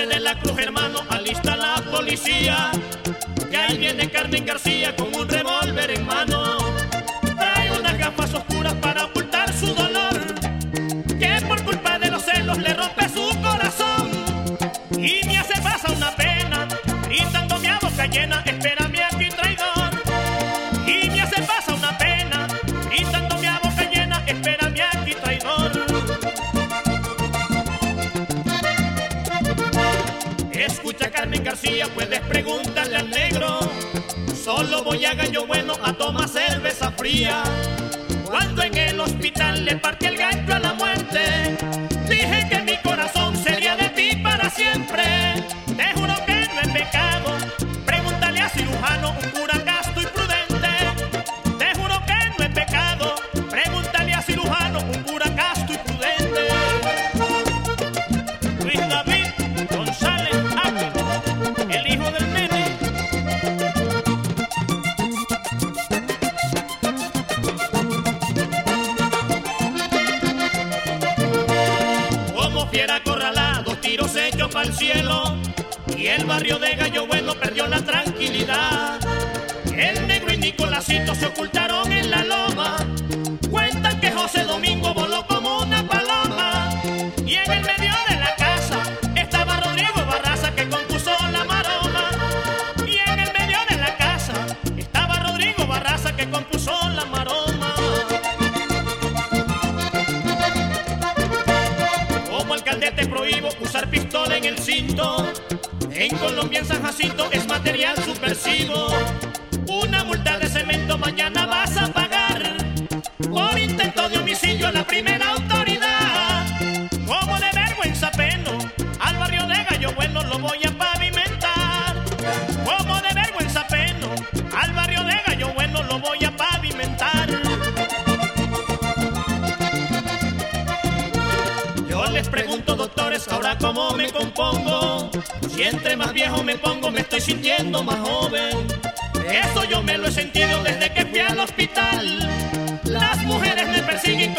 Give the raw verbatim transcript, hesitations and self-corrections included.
José de la Cruz, hermano, alista la policía, que ahí viene Carmen García con un revólver en mano. Trae unas gafas oscuras para ocultar su dolor, que por culpa de los celos le rompe su corazón. Y me hace pasar una pena, gritándome a boca llena, espérame aquí, traidor. Y me hace pasar una pena, gritándome a boca llena, espérame aquí, traidor. Escucha, Carmen García, puedes preguntarle al negro. Solo voy a Gallo Bueno a tomar cerveza fría. Cuando en el hospital le partí el gancho a la muerte, dije que mi corazón sería de ti para siempre. Te juro que no es pecado, pregúntale a cirujano, un cura casto y prudente. Te juro que no es pecado, pregúntale a cirujano, un cura casto y prudente. Luis David González Ángel, el hijo del nene. Como fiera acorralada, tiros hechos para el cielo, y el barrio de Gallo Bueno perdió la tranquilidad. El negro y Nicolásito se ocultaron en la loma. Cuentan que José Domingo voló como una paloma, y en el medio de la casa estaba Rodrigo Barraza, que compuso la maroma. Y en el medio de la casa estaba Rodrigo Barraza, que compuso la maroma. Como alcalde te prohíbo usar pistola en el cinto. En Colombia, en San Jacinto, es material subversivo. Una multa de cemento mañana vas a pagar por intento de homicidio a la primera autoridad. Como de vergüenza peno, al barrio de Gallo Bueno lo voy a pavimentar. Como de vergüenza peno, al barrio de Gallo Bueno lo voy a pavimentar. Yo les pregunto, doctores, ahora cómo me compongo. Si entre más viejo me pongo, me estoy sintiendo más joven. Eso yo me lo he sentido desde que fui al hospital. Las mujeres me persiguen